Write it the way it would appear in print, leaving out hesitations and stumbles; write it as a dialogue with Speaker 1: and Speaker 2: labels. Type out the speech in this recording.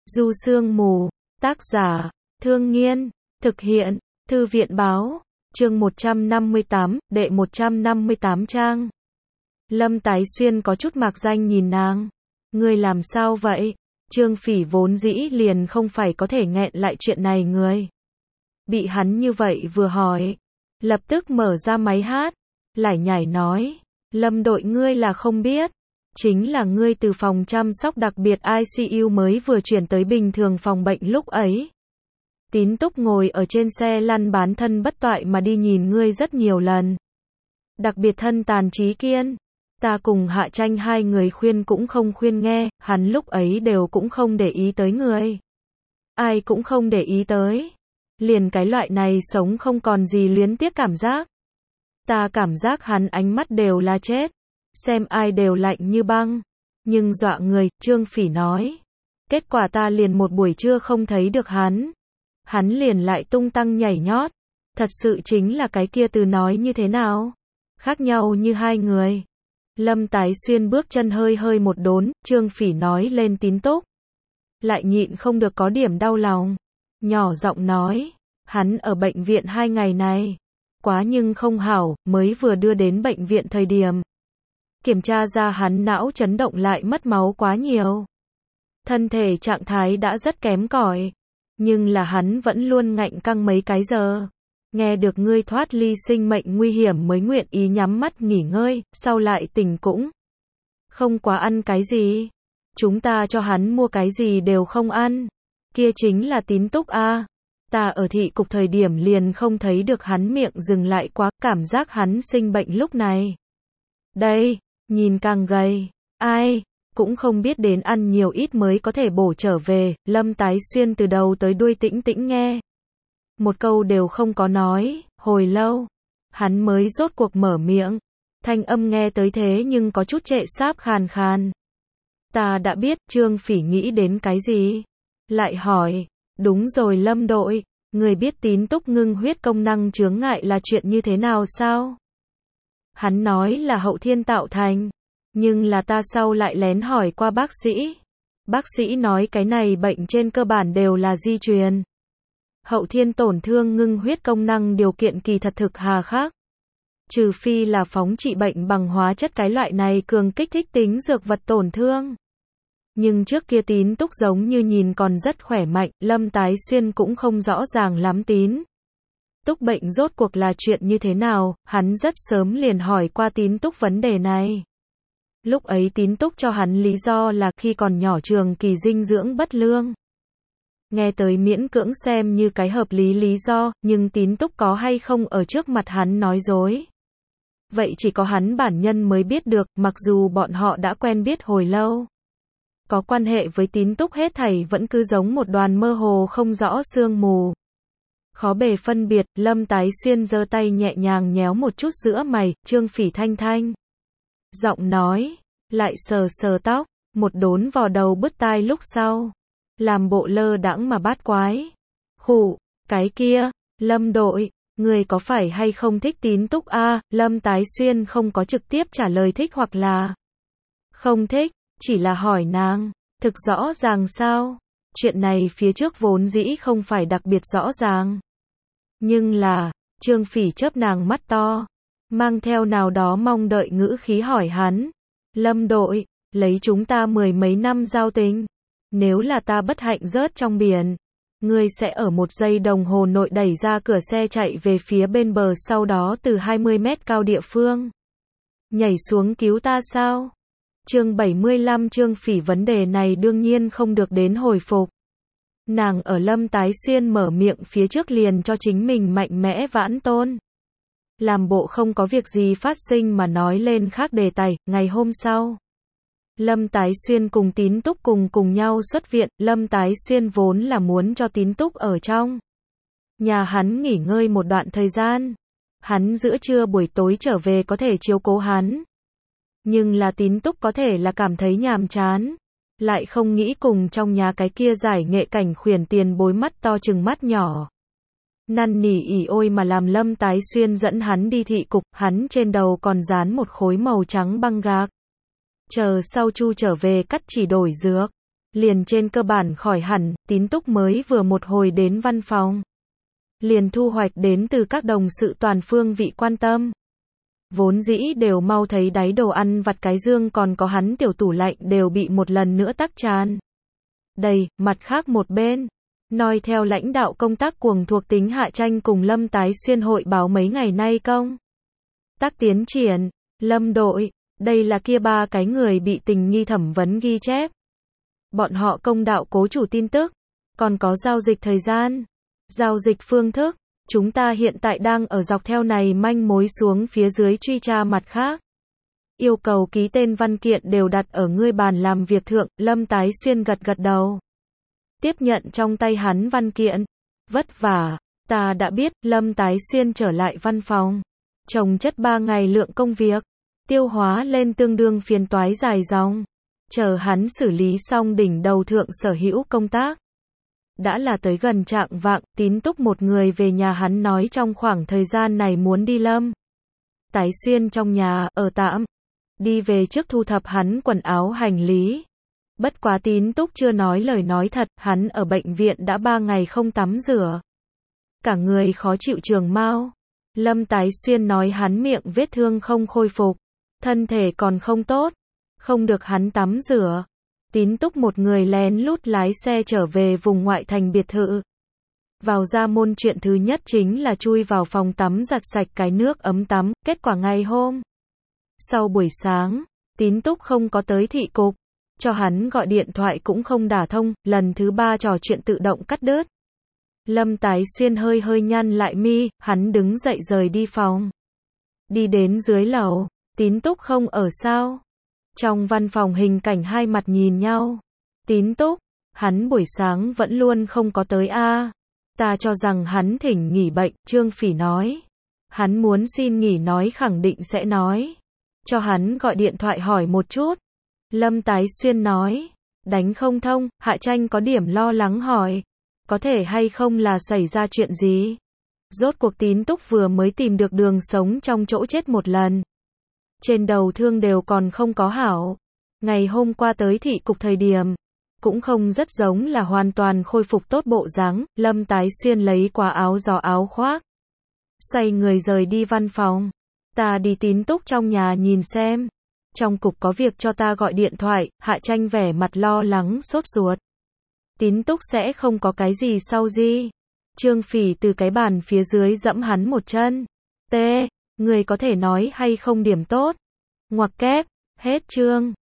Speaker 1: Du Sương Mù, tác giả, Thương Nghiên, thực hiện, Thư viện Báo, chương 158, đệ 158 trang. Lâm Tái Xuyên có chút mạc danh nhìn nàng. Ngươi làm sao vậy? Trương Phỉ vốn dĩ liền không phải có thể nghẹn lại chuyện này người. Bị hắn như vậy vừa hỏi, lập tức mở ra máy hát, lải nhải nói, Lâm đội ngươi là không biết. Chính là ngươi từ phòng chăm sóc đặc biệt ICU mới vừa chuyển tới bình thường phòng bệnh lúc ấy. Tín Túc ngồi ở trên xe lăn bán thân bất toại mà đi nhìn ngươi rất nhiều lần. Đặc biệt thân tàn trí kiên. Ta cùng Hạ Tranh hai người khuyên cũng không khuyên nghe, hắn lúc ấy đều cũng không để ý tới người. Ai cũng không để ý tới. Liền cái loại này sống không còn gì luyến tiếc cảm giác. Ta cảm giác hắn ánh mắt đều là chết. Xem ai đều lạnh như băng. Nhưng dọa người, Trương Phỉ nói. Kết quả ta liền một buổi trưa không thấy được hắn. Hắn liền lại tung tăng nhảy nhót. Thật sự chính là cái kia từ nói như thế nào? Khác nhau như hai người. Lâm Tái Xuyên bước chân hơi hơi một đốn, Trương Phỉ nói lên Tín Túc. Lại nhịn không được có điểm đau lòng. Nhỏ giọng nói, hắn ở bệnh viện 2 ngày này. Quá nhưng không hảo, mới vừa đưa đến bệnh viện thời điểm. Kiểm tra ra hắn não chấn động lại mất máu quá nhiều. Thân thể trạng thái đã rất kém cỏi. Nhưng là hắn vẫn luôn ngạnh căng mấy cái giờ. Nghe được ngươi thoát ly sinh mệnh nguy hiểm mới nguyện ý nhắm mắt nghỉ ngơi, sau lại tỉnh cũng không quá ăn cái gì. Chúng ta cho hắn mua cái gì đều không ăn. Kia chính là Tín Túc a. Ta ở thị cục thời điểm liền không thấy được hắn miệng dừng lại quá, cảm giác hắn sinh bệnh lúc này. Đây, nhìn càng gầy, ai cũng không biết đến ăn nhiều ít mới có thể bổ trở về. Lâm Tái Xuyên từ đầu tới đuôi tĩnh tĩnh nghe. Một câu đều không có nói, hồi lâu, hắn mới rốt cuộc mở miệng. Thanh âm nghe tới thế nhưng có chút trệ sáp khàn khàn. Ta đã biết. Trương Phỉ nghĩ đến cái gì? Lại hỏi, đúng rồi Lâm đội, người biết Tín Túc ngưng huyết công năng chướng ngại là chuyện như thế nào sao? Hắn nói là hậu thiên tạo thành. Nhưng là ta sau lại lén hỏi qua bác sĩ. Bác sĩ nói cái này bệnh trên cơ bản đều là di truyền. Hậu thiên tổn thương ngưng huyết công năng điều kiện kỳ thật thực hà khắc. Trừ phi là phóng trị bệnh bằng hóa chất cái loại này cường kích thích tính dược vật tổn thương. Nhưng trước kia Tín Túc giống như nhìn còn rất khỏe mạnh, Lâm Tái Xuyên cũng không rõ ràng lắm Tín Túc bệnh rốt cuộc là chuyện như thế nào, hắn rất sớm liền hỏi qua Tín Túc vấn đề này. Lúc ấy Tín Túc cho hắn lý do là khi còn nhỏ trường kỳ dinh dưỡng bất lương. Nghe tới miễn cưỡng xem như cái hợp lý lý do, nhưng Tín Túc có hay không ở trước mặt hắn nói dối. Vậy chỉ có hắn bản nhân mới biết được, mặc dù bọn họ đã quen biết hồi lâu. Có quan hệ với Tín Túc hết thảy vẫn cứ giống một đoàn mơ hồ không rõ sương mù. Khó bề phân biệt. Lâm Tái Xuyên giơ tay nhẹ nhàng nhéo một chút giữa mày, Trương Phỉ thanh thanh. Giọng nói, lại sờ sờ tóc, một đốn vò đầu bứt tai lúc sau. Làm bộ lơ đãng mà bát quái. Khụ, cái kia, Lâm đội, người có phải hay không thích Tín Túc a? Lâm Tái Xuyên không có trực tiếp trả lời thích hoặc là không thích, chỉ là hỏi nàng, thực rõ ràng sao? Chuyện này phía trước vốn dĩ không phải đặc biệt rõ ràng. Nhưng là, Trương Phỉ chớp nàng mắt to, mang theo nào đó mong đợi ngữ khí hỏi hắn, Lâm đội, lấy chúng ta 10 mấy năm giao tình. Nếu là ta bất hạnh rớt trong biển, ngươi sẽ ở 1 giây đồng hồ nội đẩy ra cửa xe chạy về phía bên bờ, sau đó từ 20 mét cao địa phương nhảy xuống cứu ta sao? Chương 75. Trương Phỉ vấn đề này đương nhiên không được đến hồi phục. Nàng ở Lâm Tái Xuyên mở miệng phía trước liền cho chính mình mạnh mẽ vãn tôn. Làm bộ không có việc gì phát sinh mà nói lên khác đề tài. Ngày hôm sau, Lâm Tái Xuyên cùng Tín Túc cùng nhau xuất viện. Lâm Tái Xuyên vốn là muốn cho Tín Túc ở trong nhà hắn nghỉ ngơi một đoạn thời gian. Hắn giữa trưa buổi tối trở về có thể chiếu cố hắn. Nhưng là Tín Túc có thể là cảm thấy nhàm chán. Lại không nghĩ cùng trong nhà cái kia giải nghệ cảnh khuyển tiền bối mắt to chừng mắt nhỏ. Năn nỉ ỉ ôi mà làm Lâm Tái Xuyên dẫn hắn đi thị cục. Hắn trên đầu còn dán một khối màu trắng băng gạc. Chờ sau Chu trở về cắt chỉ đổi dược. liền trên cơ bản khỏi hẳn, Tín Túc mới vừa một hồi đến văn phòng. Liền thu hoạch đến từ các đồng sự toàn phương vị quan tâm. Vốn dĩ đều mau thấy đáy đồ ăn vặt cái dương còn có hắn tiểu tủ lạnh đều bị một lần nữa tắc tràn đầy, mặt khác một bên. Nói theo lãnh đạo công tác cuồng thuộc tính Hạ Tranh cùng Lâm Tái Xuyên hội báo mấy ngày nay công tác tiến triển, Lâm đội, đây là kia 3 cái người bị tình nghi thẩm vấn ghi chép. Bọn họ công đạo cố chủ tin tức, còn có giao dịch thời gian, giao dịch phương thức, chúng ta hiện tại đang ở dọc theo này manh mối xuống phía dưới truy tra mặt khác. Yêu cầu ký tên văn kiện đều đặt ở ngươi bàn làm việc thượng, Lâm Tái Xuyên gật gật đầu. Tiếp nhận trong tay hắn văn kiện. Vất vả, ta đã biết, Lâm Tái Xuyên trở lại văn phòng. Chồng chất 3 ngày lượng công việc. Tiêu hóa lên tương đương phiền toái dài dòng. Chờ hắn xử lý xong đỉnh đầu thượng sở hữu công tác. Đã là tới gần trạng vạng, Tín Túc một người về nhà hắn nói trong khoảng thời gian này muốn đi Lâm Tái Xuyên trong nhà, ở tạm. Đi về trước thu thập hắn quần áo hành lý. Bất quá Tín Túc chưa nói lời nói thật, hắn ở bệnh viện đã 3 ngày không tắm rửa. Cả người khó chịu trường mau. Lâm Tái Xuyên nói hắn miệng vết thương không khôi phục. Thân thể còn không tốt. Không được hắn tắm rửa. Tín Túc một người lén lút lái xe trở về vùng ngoại thành biệt thự. Vào ra môn chuyện thứ nhất chính là chui vào phòng tắm giặt sạch cái nước ấm tắm. Kết quả ngày hôm sau buổi sáng, Tín Túc không có tới thị cục. Cho hắn gọi điện thoại cũng không đả thông, lần thứ 3 trò chuyện tự động cắt đứt. Lâm Tái Xuyên hơi hơi nhăn lại mi, hắn đứng dậy rời đi phòng. Đi đến dưới lầu, Tín Túc không ở sao? Trong văn phòng hình cảnh hai mặt nhìn nhau. Tín Túc, hắn buổi sáng vẫn luôn không có tới a. Ta cho rằng hắn thỉnh nghỉ bệnh, Trương Phỉ nói. Hắn muốn xin nghỉ nói khẳng định sẽ nói. Cho hắn gọi điện thoại hỏi một chút. Lâm Tái Xuyên nói. Đánh không thông, Hạ Tranh có điểm lo lắng hỏi. Có thể hay không là xảy ra chuyện gì? Rốt cuộc Tín Túc vừa mới tìm được đường sống trong chỗ chết một lần. Trên đầu thương đều còn không có hảo. Ngày hôm qua tới thị cục thời điểm. Cũng không rất giống là hoàn toàn khôi phục tốt bộ dáng. Lâm Tái Xuyên lấy qua áo gió áo khoác. Xoay người rời đi văn phòng. Ta đi Tín Túc trong nhà nhìn xem. Trong cục có việc cho ta gọi điện thoại. Hạ Tranh vẻ mặt lo lắng sốt ruột. Tín Túc sẽ không có cái gì sau gì. Trương Phỉ từ cái bàn phía dưới dẫm hắn một chân. Người có thể nói hay không điểm tốt. Ngoặc kép, hết chương.